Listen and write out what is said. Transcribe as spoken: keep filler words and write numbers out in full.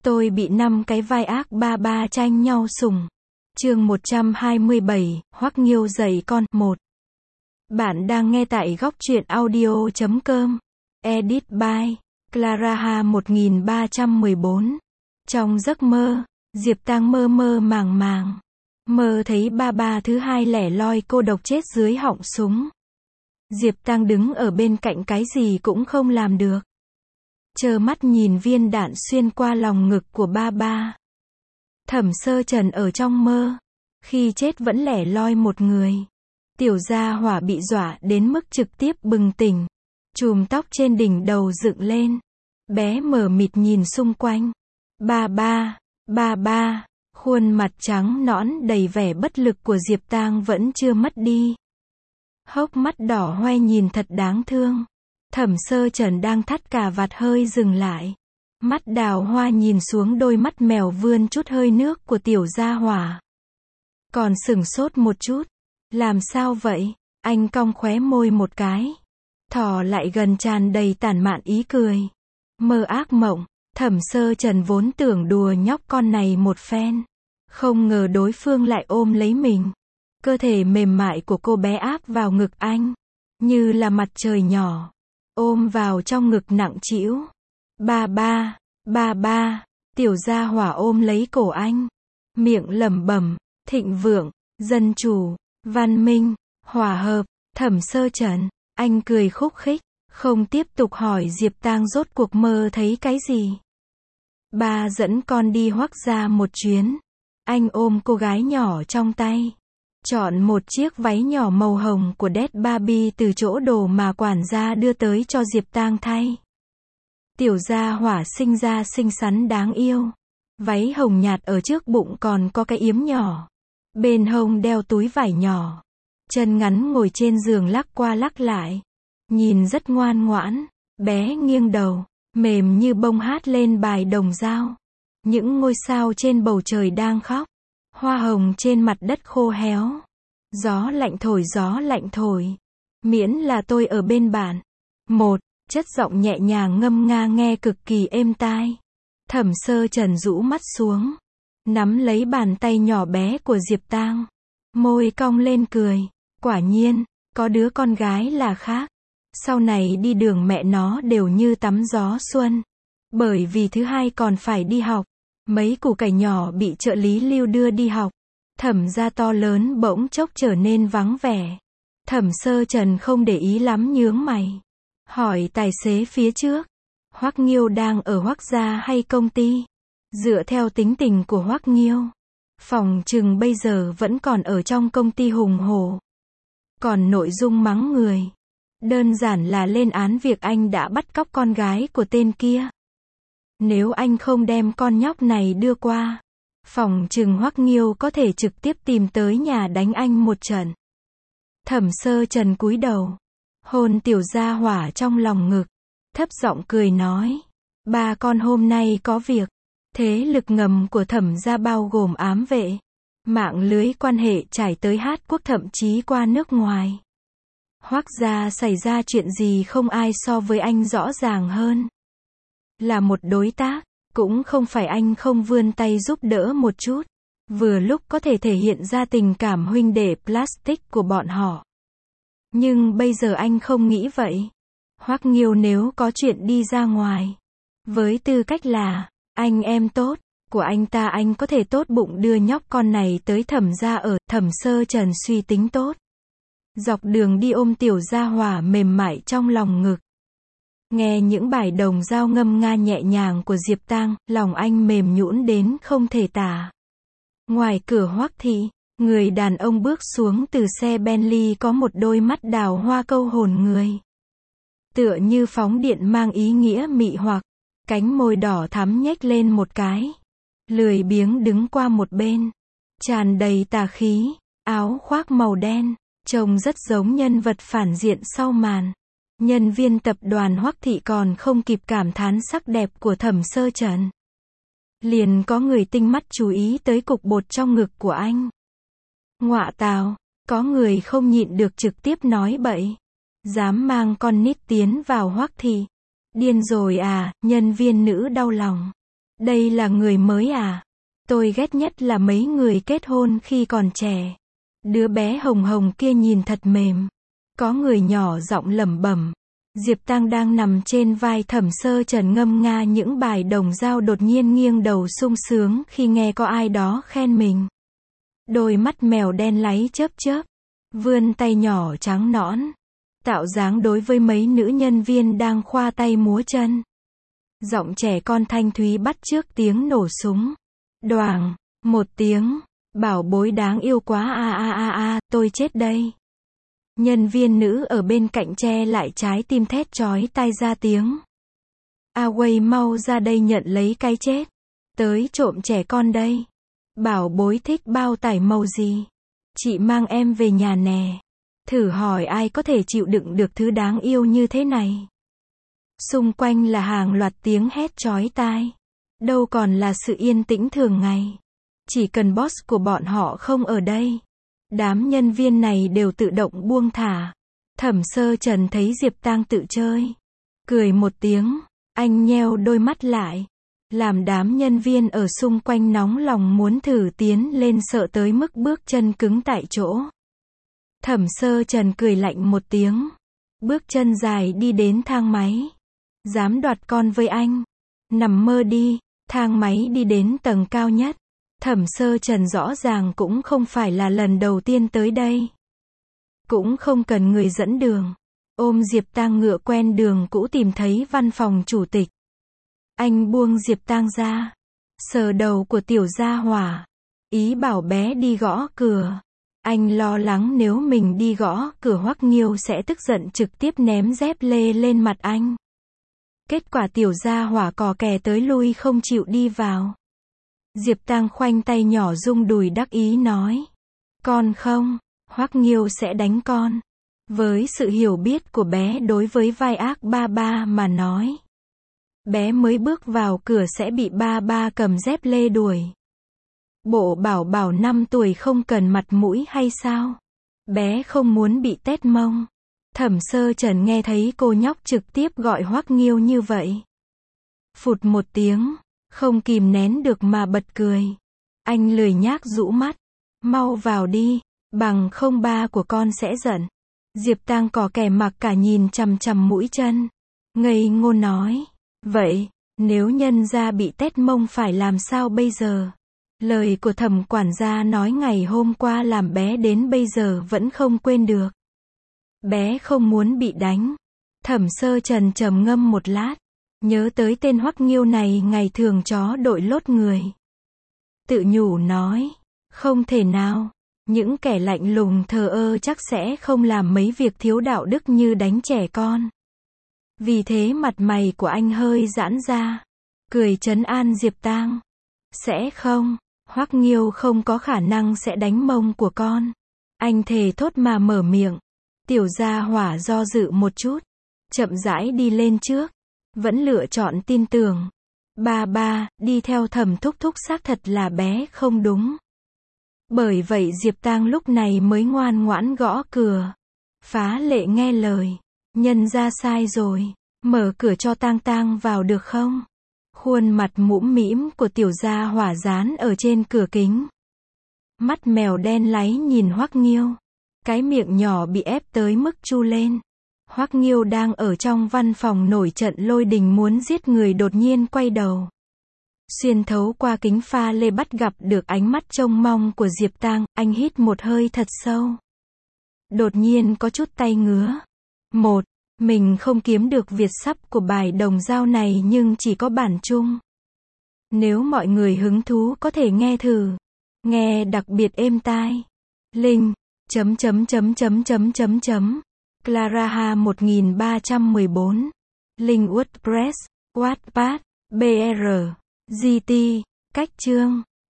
Tôi bị năm cái vai ác ba ba tranh nhau sủng. Chương một trăm hai mươi bảy, Hoắc Nghiêu dạy con. một. Bạn đang nghe tại góc truyện audio chấm com. Edit by Clara một nghìn ba trăm mười bốn. Trong giấc mơ, Diệp Tang mơ mơ màng màng. Mơ thấy ba ba thứ hai lẻ loi cô độc chết dưới họng súng. Diệp Tang đứng ở bên cạnh cái gì cũng không làm được. Trơ mắt nhìn viên đạn xuyên qua lòng ngực của ba ba. Thẩm Sơ Trần ở trong mơ. Khi chết vẫn lẻ loi một người. Tiểu Gia Hỏa bị dọa đến mức trực tiếp bừng tỉnh. Chùm tóc trên đỉnh đầu dựng lên. Bé mờ mịt nhìn xung quanh. Ba ba, ba ba, khuôn mặt trắng nõn đầy vẻ bất lực của Diệp Tang vẫn chưa mất đi. Hốc mắt đỏ hoe nhìn thật đáng thương. Thẩm Sơ Trần đang thắt cà vạt hơi dừng lại. Mắt đào hoa nhìn xuống đôi mắt mèo vươn chút hơi nước của Tiểu Gia Hỏa. Còn sửng sốt một chút. Làm sao vậy? Anh cong khóe môi một cái. Thò lại gần tràn đầy tản mạn ý cười. Mơ ác mộng. Thẩm Sơ Trần vốn tưởng đùa nhóc con này một phen. Không ngờ đối phương lại ôm lấy mình. Cơ thể mềm mại của cô bé áp vào ngực anh. Như là mặt trời nhỏ. Ôm vào trong ngực nặng trĩu. Ba ba, ba ba, Tiểu Gia Hỏa ôm lấy cổ anh. Miệng lẩm bẩm, thịnh vượng, dân chủ, văn minh, hòa hợp. Thẩm Sơ Trần, anh cười khúc khích, không tiếp tục hỏi Diệp Tang rốt cuộc mơ thấy cái gì. Ba dẫn con đi Hoắc gia một chuyến. Anh ôm cô gái nhỏ trong tay. Chọn một chiếc váy nhỏ màu hồng của Dead Barbie từ chỗ đồ mà quản gia đưa tới cho Diệp Tang thay. Tiểu Gia Hỏa sinh ra xinh xắn đáng yêu. Váy hồng nhạt ở trước bụng còn có cái yếm nhỏ. Bên hông đeo túi vải nhỏ. Chân ngắn ngồi trên giường lắc qua lắc lại. Nhìn rất ngoan ngoãn. Bé nghiêng đầu, mềm như bông hát lên bài Đồng Dao. Những ngôi sao trên bầu trời đang khóc. Hoa hồng trên mặt đất khô héo. Gió lạnh thổi gió lạnh thổi. Miễn là tôi ở bên bạn. Một, chất giọng nhẹ nhàng ngâm nga nghe cực kỳ êm tai. Thẩm Sơ Trần rũ mắt xuống. Nắm lấy bàn tay nhỏ bé của Diệp Tang. Môi cong lên cười. Quả nhiên, có đứa con gái là khác. Sau này đi đường mẹ nó đều như tắm gió xuân. Bởi vì thứ hai còn phải đi học. Mấy củ cải nhỏ bị trợ lý Lưu đưa đi học. Thẩm gia to lớn bỗng chốc trở nên vắng vẻ. Thẩm Sơ Trần không để ý lắm nhướng mày. Hỏi tài xế phía trước. Hoắc Nghiêu đang ở Hoắc gia hay công ty? Dựa theo tính tình của Hoắc Nghiêu, phòng chừng bây giờ vẫn còn ở trong công ty hùng hổ. Còn nội dung mắng người. Đơn giản là lên án việc anh đã bắt cóc con gái của tên kia. Nếu anh không đem con nhóc này đưa qua, phòng chừng Hoắc Nghiêu có thể trực tiếp tìm tới nhà đánh anh một trận. Thẩm Sơ Trần cúi đầu, hôn Tiểu Gia Hỏa trong lòng ngực, thấp giọng cười nói, ba con hôm nay có việc. Thế lực ngầm của Thẩm gia bao gồm ám vệ, mạng lưới quan hệ trải tới Hát quốc thậm chí qua nước ngoài. Hoắc gia xảy ra chuyện gì không ai so với anh rõ ràng hơn. Là một đối tác, cũng không phải anh không vươn tay giúp đỡ một chút. Vừa lúc có thể thể hiện ra tình cảm huynh đệ plastic của bọn họ. Nhưng bây giờ anh không nghĩ vậy. Hoắc Nghiêu nếu có chuyện đi ra ngoài, với tư cách là anh em tốt của anh ta, anh có thể tốt bụng đưa nhóc con này tới Thẩm gia ở. Thẩm Sơ Trần suy tính tốt. Dọc đường đi ôm Tiểu Gia Hỏa mềm mại trong lòng ngực. Nghe những bài Đồng Dao ngâm nga nhẹ nhàng của Diệp Tang, lòng anh mềm nhũn đến không thể tả. Ngoài cửa Hoắc thị, người đàn ông bước xuống từ xe Bentley có một đôi mắt đào hoa câu hồn người. Tựa như phóng điện mang ý nghĩa mị hoặc. Cánh môi đỏ thắm nhếch lên một cái. Lười biếng đứng qua một bên. Tràn đầy tà khí. Áo khoác màu đen. Trông rất giống nhân vật phản diện sau màn. Nhân viên tập đoàn Hoắc thị còn không kịp cảm thán sắc đẹp của Thẩm Sơ Trần. Liền có người tinh mắt chú ý tới cục bột trong ngực của anh. Ngọa tào, có người không nhịn được trực tiếp nói bậy. Dám mang con nít tiến vào Hoắc thị. Điên rồi à, nhân viên nữ đau lòng. Đây là người mới à? Tôi ghét nhất là mấy người kết hôn khi còn trẻ. Đứa bé hồng hồng kia nhìn thật mềm. Có người nhỏ giọng lẩm bẩm. Diệp Tăng đang nằm trên vai Thẩm Sơ Trần ngâm nga những bài đồng dao đột nhiên nghiêng đầu sung sướng khi nghe có ai đó khen mình. Đôi mắt mèo đen láy chớp chớp, vươn tay nhỏ trắng nõn, tạo dáng đối với mấy nữ nhân viên đang khoa tay múa chân. Giọng trẻ con thanh thúy bắt chước tiếng nổ súng. Đoàng, một tiếng, bảo bối đáng yêu quá a a a a, tôi chết đây. Nhân viên nữ ở bên cạnh che lại trái tim thét chói tai ra tiếng. A Wei mau ra đây nhận lấy cái chết. Tới trộm trẻ con đây. Bảo bối thích bao tải màu gì? Chị mang em về nhà nè. Thử hỏi ai có thể chịu đựng được thứ đáng yêu như thế này. Xung quanh là hàng loạt tiếng hét chói tai. Đâu còn là sự yên tĩnh thường ngày. Chỉ cần boss của bọn họ không ở đây, đám nhân viên này đều tự động buông thả. Thẩm Sơ Trần thấy Diệp Tăng tự chơi, cười một tiếng, anh nheo đôi mắt lại, làm đám nhân viên ở xung quanh nóng lòng muốn thử tiến lên sợ tới mức bước chân cứng tại chỗ. Thẩm Sơ Trần cười lạnh một tiếng, bước chân dài đi đến thang máy. Dám đoạt con với anh? Nằm mơ đi. Thang máy đi đến tầng cao nhất. Thẩm Sơ Trần rõ ràng cũng không phải là lần đầu tiên tới đây. Cũng không cần người dẫn đường. Ôm Diệp Tăng ngựa quen đường cũ tìm thấy văn phòng chủ tịch. Anh buông Diệp Tăng ra, sờ đầu của tiểu gia hỏa, ý bảo bé đi gõ cửa. Anh lo lắng nếu mình đi gõ cửa Hoắc Nghiêu sẽ tức giận trực tiếp ném dép lê lên mặt anh. Kết quả tiểu gia hỏa cò kè tới lui không chịu đi vào. Diệp Tăng khoanh tay nhỏ rung đùi đắc ý nói. Con không, Hoắc Nghiêu sẽ đánh con. Với sự hiểu biết của bé đối với vai ác ba ba mà nói, bé mới bước vào cửa sẽ bị ba ba cầm dép lê đuổi. Bộ bảo bảo năm tuổi không cần mặt mũi hay sao? Bé không muốn bị tét mông. Thẩm Sơ Trần nghe thấy cô nhóc trực tiếp gọi Hoắc Nghiêu như vậy. Phụt một tiếng, không kìm nén được mà bật cười. Anh lười nhác rũ mắt. Mau vào đi, bằng không ba của con sẽ giận. Diệp Tăng cò kè mặc cả nhìn chằm chằm mũi chân. Ngây ngô nói. Vậy, nếu nhân gia bị tét mông phải làm sao bây giờ? Lời của Thẩm quản gia nói ngày hôm qua làm bé đến bây giờ vẫn không quên được. Bé không muốn bị đánh. Thẩm Sơ Trần trầm ngâm một lát, nhớ tới tên Hoắc Nghiêu này ngày thường chó đội lốt người. Tự nhủ nói, không thể nào, những kẻ lạnh lùng thờ ơ chắc sẽ không làm mấy việc thiếu đạo đức như đánh trẻ con. Vì thế mặt mày của anh hơi giãn ra, cười trấn an Diệp Tăng. Sẽ không, Hoắc Nghiêu không có khả năng sẽ đánh mông của con. Anh thề thốt mà mở miệng. Tiểu gia hỏa do dự một chút, chậm rãi đi lên trước, vẫn lựa chọn tin tưởng. Ba ba, đi theo Thẩm thúc thúc xác thật là bé không đúng. Bởi vậy Diệp Tăng lúc này mới ngoan ngoãn gõ cửa. Phá lệ nghe lời. Nhân ra sai rồi, mở cửa cho Tang Tang vào được không? Khuôn mặt mũm mĩm của tiểu gia hỏa dán ở trên cửa kính. Mắt mèo đen láy nhìn Hoắc Nghiêu. Cái miệng nhỏ bị ép tới mức chu lên. Hoắc Nghiêu đang ở trong văn phòng nổi trận lôi đình muốn giết người đột nhiên quay đầu. Xuyên thấu qua kính pha lê bắt gặp được ánh mắt trông mong của Diệp Tăng, anh hít một hơi thật sâu. Đột nhiên có chút tay ngứa. Một, mình không kiếm được việt sắp của bài đồng dao này nhưng chỉ có bản chung. Nếu mọi người hứng thú có thể nghe thử. Nghe đặc biệt êm tai. Link. Chấm chấm chấm chấm chấm chấm chấm. Claraha một nghìn ba trăm mười bốn. Link WordPress, Wattpad, bê rờ, giê tê, cách chương.